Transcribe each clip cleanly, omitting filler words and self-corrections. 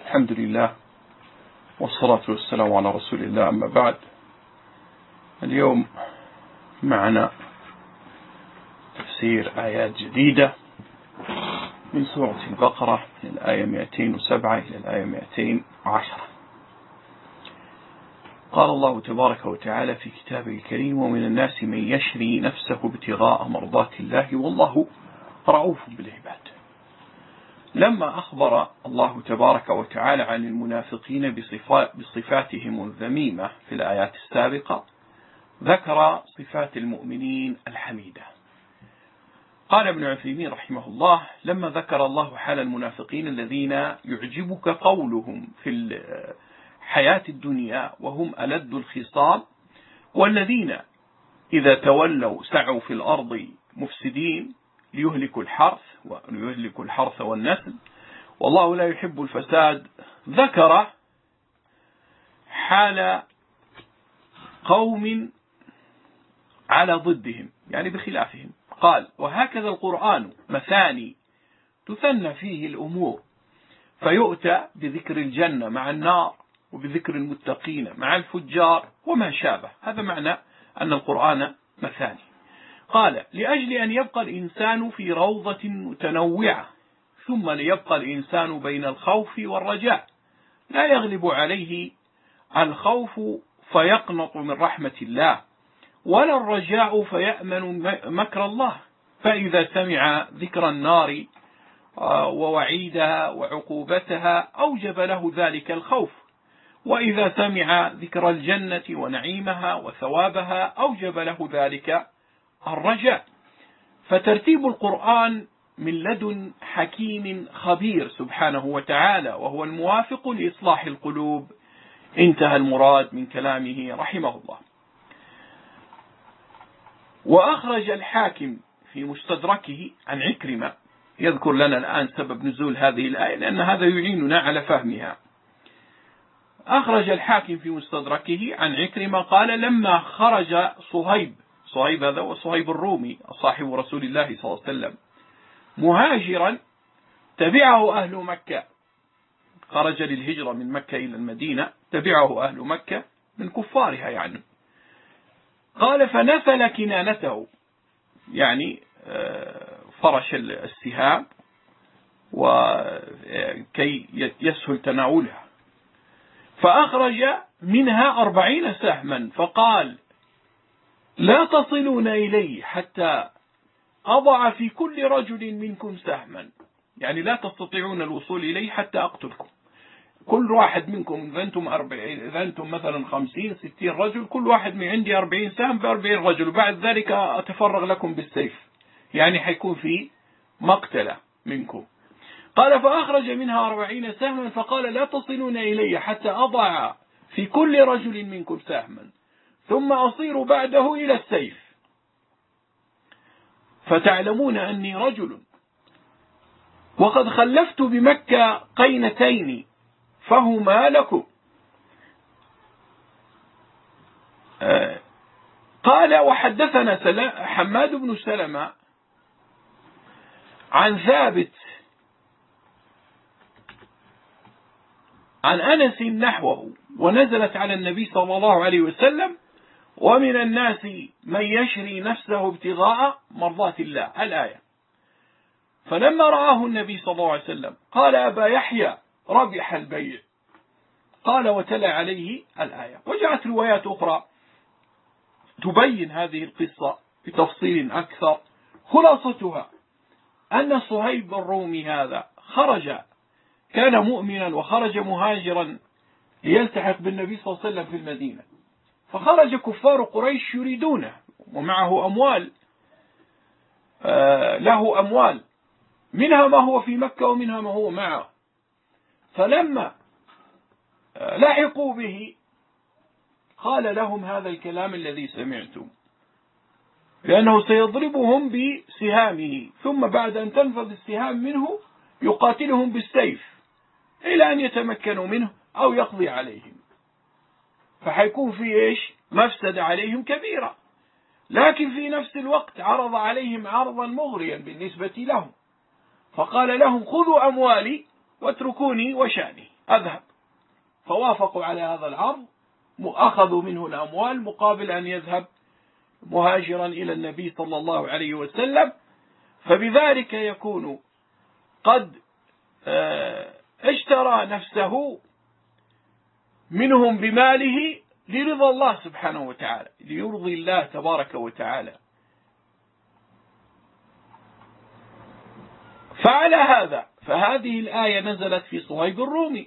الحمد لله والصلاة والسلام على رسول الله. أما بعد، اليوم معنا تفسير آيات جديدة من سورة البقرة من الآية 207 إلى الآية 210. قال الله تبارك وتعالى في كتابه الكريم: ومن الناس من يشري نفسه ابتغاء مرضات الله والله رؤوف بالعباد. لما أخبر الله تبارك وتعالى عن المنافقين بصفاتهم الذميمة في الآيات السابقة، ذكر صفات المؤمنين الحميدة. قال ابن عثيمين رحمه الله: لما ذكر الله حال المنافقين الذين يعجبك قولهم في الحياة الدنيا وهم ألد الخصام، والذين إذا تولوا سعوا في الأرض مفسدين ليهلكوا الحرث والنسل والله لا يحب الفساد، ذكر حال قوم على ضدهم يعني بخلافهم. قال: وهكذا القرآن مثاني تثنى فيه الأمور، فيؤتى بذكر الجنة مع النار وبذكر المتقين مع الفجار وما شابه. هذا معنى أن القرآن مثاني. قال: لأجل أن يبقى الإنسان في روضة متنوعة، ثم ليبقى الإنسان بين الخوف والرجاء، لا يغلب عليه الخوف فيقنط من رحمة الله، ولا الرجاء فيأمن مكر الله. فإذا سمع ذكر النار ووعيدها وعقوبتها أوجب له ذلك الخوف، وإذا سمع ذكر الجنة ونعيمها وثوابها أوجب له ذلك الرجاء. فترتيب القرآن من لدن حكيم خبير سبحانه وتعالى، وهو الموافق لإصلاح القلوب. انتهى المراد من كلامه رحمه الله. وأخرج الحاكم في مستدركه عن عكرمة، يذكر لنا الآن سبب نزول هذه الآية لأن هذا يعيننا على فهمها. أخرج الحاكم في مستدركه عن عكرمة قال: لما خرج صهيب هذا وصهيب الرومي صاحب رسول الله صلى الله عليه وسلم مهاجرا، تبعه أهل مكة. خرج للهجرة من مكة إلى المدينة، تبعه أهل مكة من كفارها يعني. قال: فنفل كنانته، يعني فرش السهام وكي يسهل تناولها، فأخرج منها 40 سهما، فقال: لا تصلون إلي حتى أضع في كل رجل منكم سهما، يعني لا تستطيعون الوصول إلي حتى أقتلكم. كل واحد منكم إذا أنتم مثلا 50-60 رجل، كل واحد من عندي 40 سهم ب40 رجل، وبعد ذلك أتفرغ لكم بالسيف، يعني حيكون في مقتلة منكم. قال: فأخرج منها 40 سهما، فقال: لا تصلون إلي حتى أضع في كل رجل منكم سهما، ثم أصير بعده إلى السيف، فتعلمون أني رجل وقد خلفت بمكة قينتين فهما لكم. قال: وحدثنا حماد بن سلمة عن ثابت عن أنس نحوه، ونزلت على النبي صلى الله عليه وسلم: ومن الناس من يشري نفسه ابتغاء مرضات الله، الآية. فلما رآه النبي صلى الله عليه وسلم قال: أبا يحيى ربح البيع. قال: وتلا عليه الآية. وجاءت روايات أخرى تبين هذه القصة بتفصيل أكثر. خلاصتها أن صهيب الرومي هذا كان مؤمنا وخرج مهاجرا ليلتحق بالنبي صلى الله عليه وسلم في المدينة، فخرج كفار قريش يريدونه، ومعه أموال، له أموال منها ما هو في مكة ومنها ما هو معه. فلما لحقوا به قال لهم هذا الكلام الذي سمعتم، لأنه سيضربهم بسهامه، ثم بعد أن تنفذ السهام منه يقاتلهم بالسيف إلى أن يتمكنوا منه أو يقضي عليهم، فحيكون في مفسدة عليهم كبيرة. لكن في نفس الوقت عرض عليهم عرضا مغريا بالنسبة لهم، فقال لهم: خذوا أموالي واتركوني وشأني، أذهب. فوافقوا على هذا العرض، أخذوا منه الأموال مقابل أن يذهب مهاجرا إلى النبي صلى الله عليه وسلم. فبذلك يكون قد اشترى نفسه منهم بماله لرضا الله سبحانه وتعالى، ليرضي الله تبارك وتعالى. فعلى هذا فهذه الآية نزلت في صهيب الرومي،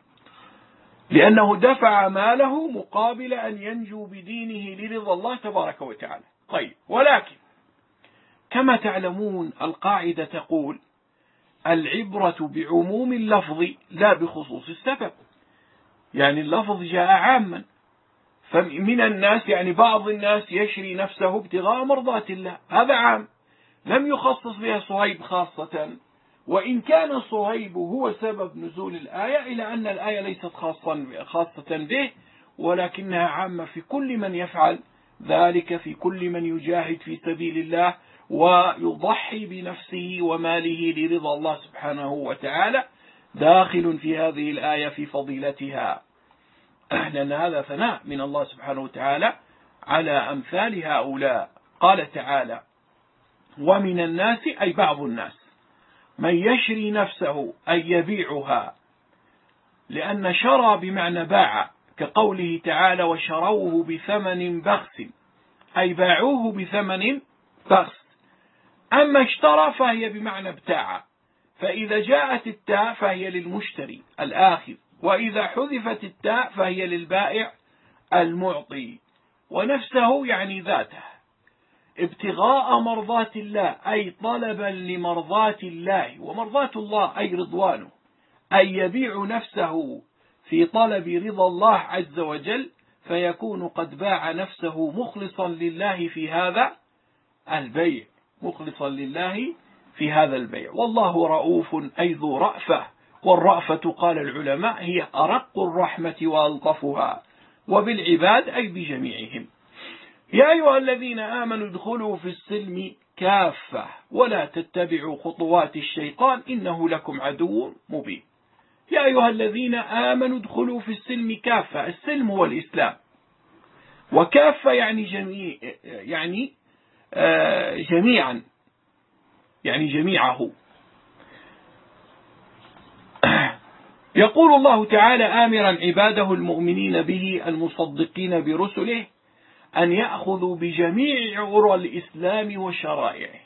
لأنه دفع ماله مقابل أن ينجو بدينه لرضا الله تبارك وتعالى. طيب، ولكن كما تعلمون القاعدة تقول العبرة بعموم اللفظ لا بخصوص السبب. يعني اللفظ جاء عاما، فمن الناس يعني بعض الناس يشري نفسه ابتغاء مرضات الله، هذا عام لم يخصص بها صهيب خاصة، وإن كان صهيب هو سبب نزول الآية، إلى أن الآية ليست خاصة به، ولكنها عامة في كل من يفعل ذلك، في كل من يجاهد في سبيل الله ويضحي بنفسه وماله لرضا الله سبحانه وتعالى، داخل في هذه الآية في فضيلتها، لأن هذا ثناء من الله سبحانه وتعالى على أمثال هؤلاء. قال تعالى: ومن الناس، أي بعض الناس، من يشري نفسه أي يبيعها، لأن شرى بمعنى باع، كقوله تعالى: وشروه بثمن بخس، أي باعوه بثمن بخس. أما اشترى فهي بمعنى ابتاع، فإذا جاءت التاء فهي للمشتري الآخذ، وإذا حذفت التاء فهي للبائع المعطي. ونفسه يعني ذاته، ابتغاء مرضات الله أي طلبا لمرضات الله، ومرضات الله أي رضوانه، أي يبيع نفسه في طلب رضا الله عز وجل، فيكون قد باع نفسه مخلصا لله في هذا البيع، مخلصا لله في هذا البيع. والله رؤوف أي ذو رأفة، والرأفة قال العلماء هي أرق الرحمة وألطفها، وبالعباد أي بجميعهم. يا أيها الذين آمنوا ادخلوا في السلم كافة ولا تتبعوا خطوات الشيطان إنه لكم عدو مبين. يا أيها الذين آمنوا ادخلوا في السلم كافة، السلم هو الإسلام، وكافة يعني جميعا، يعني جميعه. يقول الله تعالى آمرا عباده المؤمنين به المصدقين برسله أن يأخذوا بجميع عرى الإسلام وشرائعه،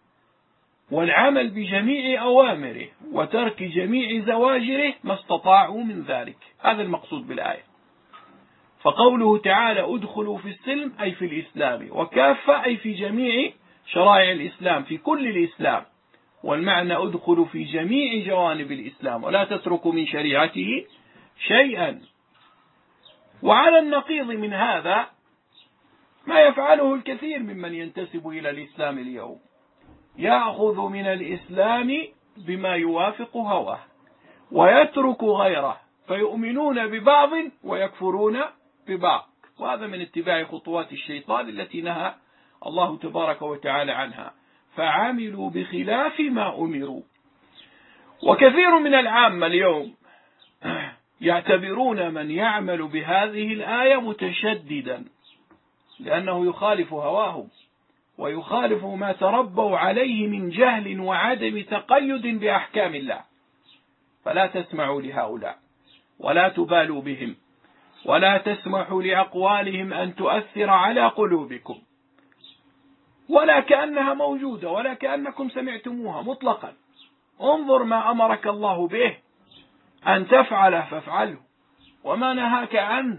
والعمل بجميع أوامره، وترك جميع زواجره ما استطاعوا من ذلك. هذا المقصود بالآية. فقوله تعالى ادخلوا في السلم أي في الإسلام، وكافة أي في جميع شرائع الإسلام، في كل الإسلام، والمعنى ادخلوا في جميع جوانب الإسلام ولا تتركوا من شريعته شيئا. وعلى النقيض من هذا ما يفعله الكثير ممن ينتسب إلى الإسلام اليوم، يأخذ من الإسلام بما يوافق هواه ويترك غيره، فيؤمنون ببعض ويكفرون ببعض، وهذا من اتباع خطوات الشيطان التي نهى الله تبارك وتعالى عنها، فعملوا بخلاف ما أمروا. وكثير من العامة اليوم يعتبرون من يعمل بهذه الآية متشددا، لأنه يخالف هواهم ويخالف ما تربوا عليه من جهل وعدم تقيد بأحكام الله. فلا تسمعوا لهؤلاء ولا تبالوا بهم، ولا تسمحوا لأقوالهم أن تؤثر على قلوبكم، ولا كأنها موجودة ولا كأنكم سمعتموها مطلقا. انظر ما أمرك الله به أن تفعله فافعله، وما نهاك عنه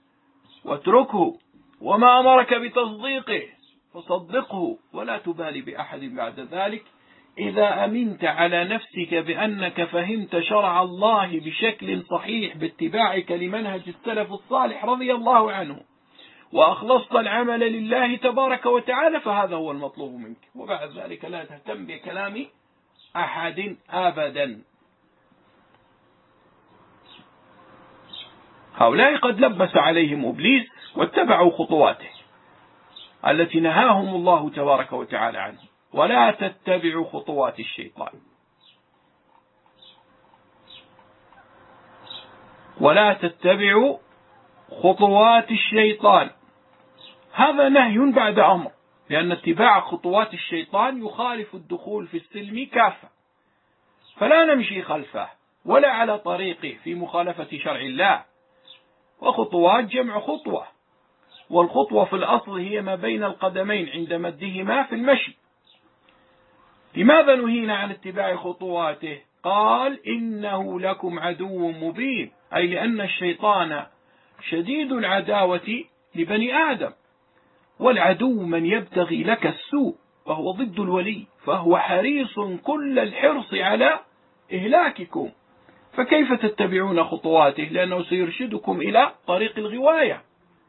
واتركه، وما أمرك بتصديقه فصدقه، ولا تبالي بأحد بعد ذلك. إذا أمنت على نفسك بأنك فهمت شرع الله بشكل صحيح باتباعك لمنهج السلف الصالح رضي الله عنه، وأخلصت العمل لله تبارك وتعالى، فهذا هو المطلوب منك، وبعد ذلك لا تهتم بكلام أحد أبدا. هؤلاء قد لبس عليهم إبليس واتبعوا خطواته التي نهاهم الله تبارك وتعالى عنه، ولا تتبعوا خطوات الشيطان. ولا تتبعوا خطوات الشيطان. هذا نهي بعد أمر، لأن اتباع خطوات الشيطان يخالف الدخول في السلم كافة، فلا نمشي خلفه ولا على طريقه في مخالفة شرع الله. وخطوات جمع خطوة، والخطوة في الأصل هي ما بين القدمين عند مدهما في المشي. لماذا نهينا عن اتباع خطواته؟ قال إنه لكم عدو مبين، أي لأن الشيطان شديد العداوة لبني آدم، والعدو من يبتغي لك السوء وهو ضد الولي، فهو حريص كل الحرص على إهلاككم، فكيف تتبعون خطواته؟ لأنه سيرشدكم إلى طريق الغواية.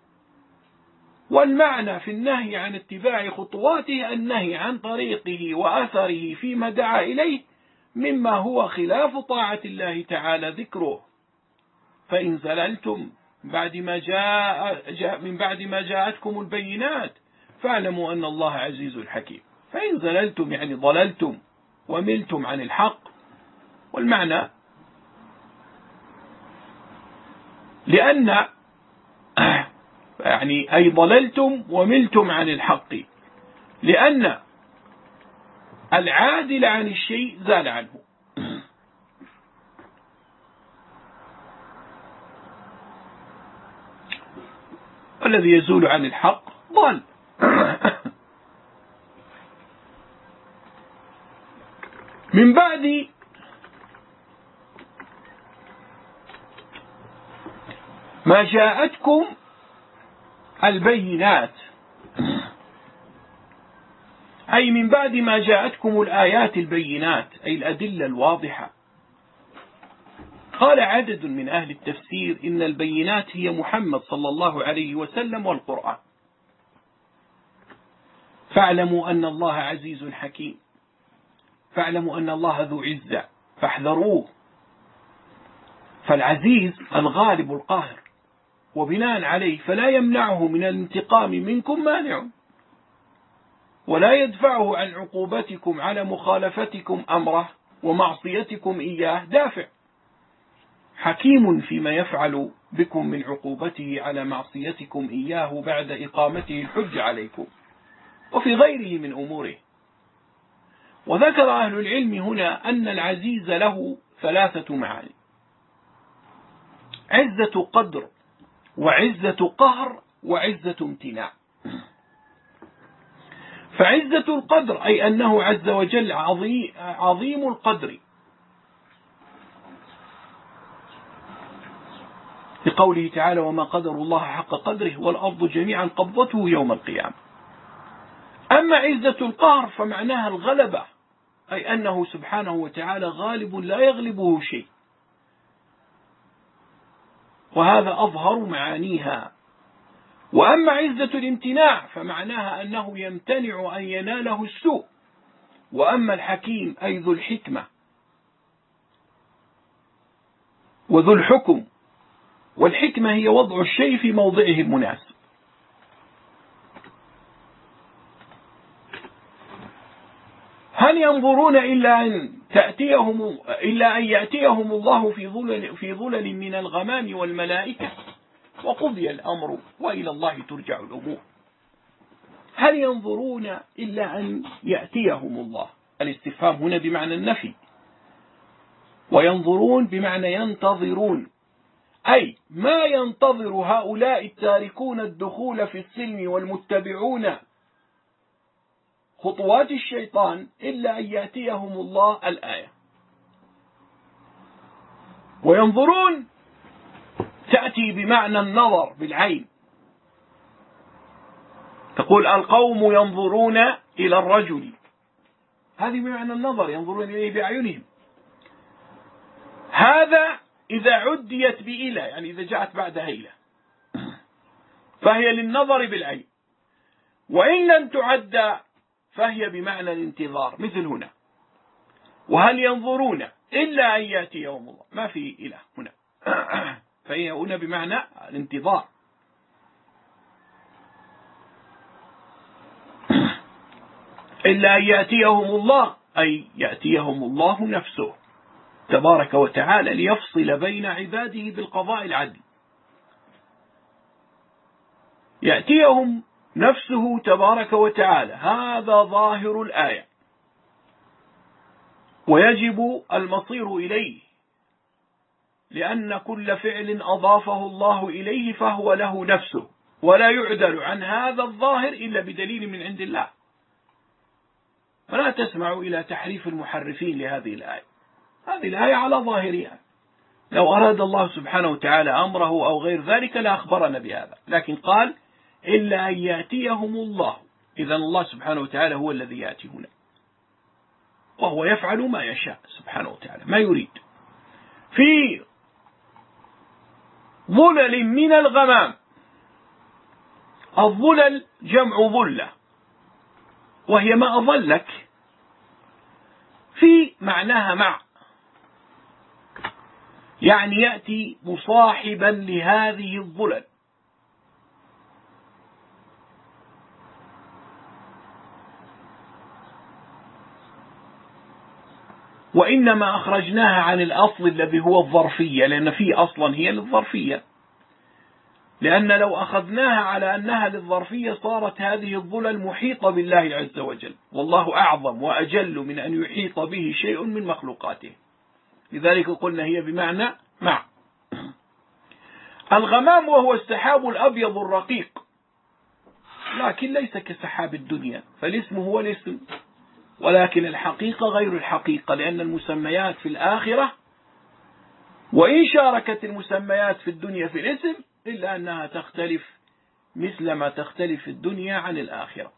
والمعنى في النهي عن اتباع خطواته النهي عن طريقه وأثره فيما دعا إليه مما هو خلاف طاعة الله تعالى ذكره. فإن زللتم من بعد ما جاءتكم البينات فاعلموا أن الله عزيز حكيم. فإن زللتم يعني ضللتم وملتم عن الحق، والمعنى لأن يعني أي ضللتم وملتم عن الحق، لأن العادل عن الشيء زال عنه. والذي يزول عن الحق ضل. من بعد ما جاءتكم البينات، أي من بعد ما جاءتكم الآيات البينات، أي الأدلة الواضحة. قال عدد من أهل التفسير إن البينات هي محمد صلى الله عليه وسلم والقرآن. فاعلموا أن الله عزيز حكيم، فاعلموا أن الله ذو عزة فاحذروه. فالعزيز الغالب القاهر، وبناء عليه فلا يمنعه من الانتقام منكم مانع، ولا يدفعه عن عقوبتكم على مخالفتكم أمره ومعصيتكم إياه دافع. حكيم فيما يفعل بكم من عقوبته على معصيتكم إياه بعد إقامته الحج عليكم وفي غيره من أموره. وذكر أهل العلم هنا أن العزيز له ثلاثة معاني: عزة قدر، وعزة قهر، وعزة امتناع. فعزة القدر أي أنه عز وجل عظيم القدر، لقوله تعالى: وما قدر الله حق قدره والأرض جميعا قبضته يوم القيامة. أما عزة القهر فمعناها الغلبة، أي أنه سبحانه وتعالى غالب لا يغلبه شيء، وهذا أظهر معانيها. وأما عزة الامتناع فمعناها أنه يمتنع أن يناله السوء. وأما الحكيم أي ذو الحكمة وذو الحكم، والحكمة هي وضع الشيء في موضعه المناسب. هل ينظرون إلا أن يأتيهم الله في ظلل من الغمام والملائكة وقضي الأمر وإلى الله ترجع الأمور. هل ينظرون إلا أن يأتيهم الله؟ الاستفهام هنا بمعنى النفي، وينظرون بمعنى ينتظرون، أي ما ينتظر هؤلاء التاركون الدخول في السلم والمتبعون خطوات الشيطان إلا أن يأتيهم الله الآية. وينظرون تأتي بمعنى النظر بالعين، تقول القوم ينظرون إلى الرجل، هذه بمعنى النظر، ينظرون إليه بأعينهم. هذا إذا عديت بإلى، يعني إذا جاءت بعدها إلى، فهي للنظر بالعين. وإن لم تعد فهي بمعنى الانتظار، مثل هنا: وهل ينظرون إلا أن يأتيهم الله، ما في إلى هنا، فهي هنا بمعنى الانتظار. إلا أن يأتيهم الله أي يأتيهم الله نفسه. تبارك وتعالى ليفصل بين عباده بالقضاء العدل. يأتيهم نفسه تبارك وتعالى، هذا ظاهر الآية، ويجب المصير إليه، لأن كل فعل أضافه الله إليه فهو له نفسه، ولا يعدل عن هذا الظاهر إلا بدليل من عند الله. فلا تسمع إلى تحريف المحرفين لهذه الآية. هذه الآية على ظاهرها، لو أراد الله سبحانه وتعالى أمره أو غير ذلك لأخبرنا بهذا، لكن قال إلا أن يأتيهم الله. إذن الله سبحانه وتعالى هو الذي يأتي هنا، وهو يفعل ما يشاء سبحانه وتعالى ما يريد. في ظلل من الغمام، الظلل جمع ظلة، وهي ما أظلك، في معناها مع، يعني يأتي مصاحبا لهذه الظلل. وإنما أخرجناها عن الأصل الذي هو الظرفية، لأن في أصلا هي للظرفية، لأن لو أخذناها على أنها للظرفية صارت هذه الظلل محيطة بالله عز وجل، والله أعظم وأجل من أن يحيط به شيء من مخلوقاته، لذلك قلنا هي بمعنى مع. الغمام وهو السحاب الأبيض الرقيق، لكن ليس كسحاب الدنيا، فالاسم هو الاسم، ولكن الحقيقة غير الحقيقة، لأن المسميات في الآخرة وإن شاركت المسميات في الدنيا في الاسم إلا أنها تختلف مثل ما تختلف الدنيا عن الآخرة.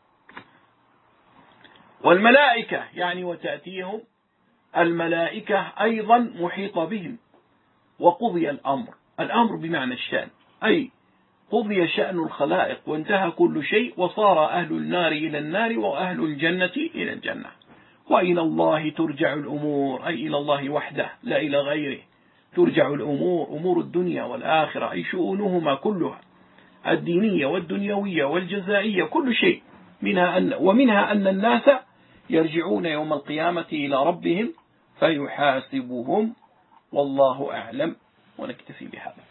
والملائكة يعني وتأتيهم الملائكة أيضا محيطة بهم. وقضي الأمر، الأمر بمعنى الشأن، أي قضي شأن الخلائق وانتهى كل شيء، وصار أهل النار إلى النار وأهل الجنة إلى الجنة، وإلى الله ترجع الأمور، أي إلى الله وحده لا إلى غيره ترجع الأمور، أمور الدنيا والآخرة، أي شؤونهما كلها، الدينية والدنيوية والجزائية، كل شيء ومنها أن الناس يرجعون يوم القيامة إلى ربهم فيحاسبهم. والله أعلم، ونكتفي بهذا.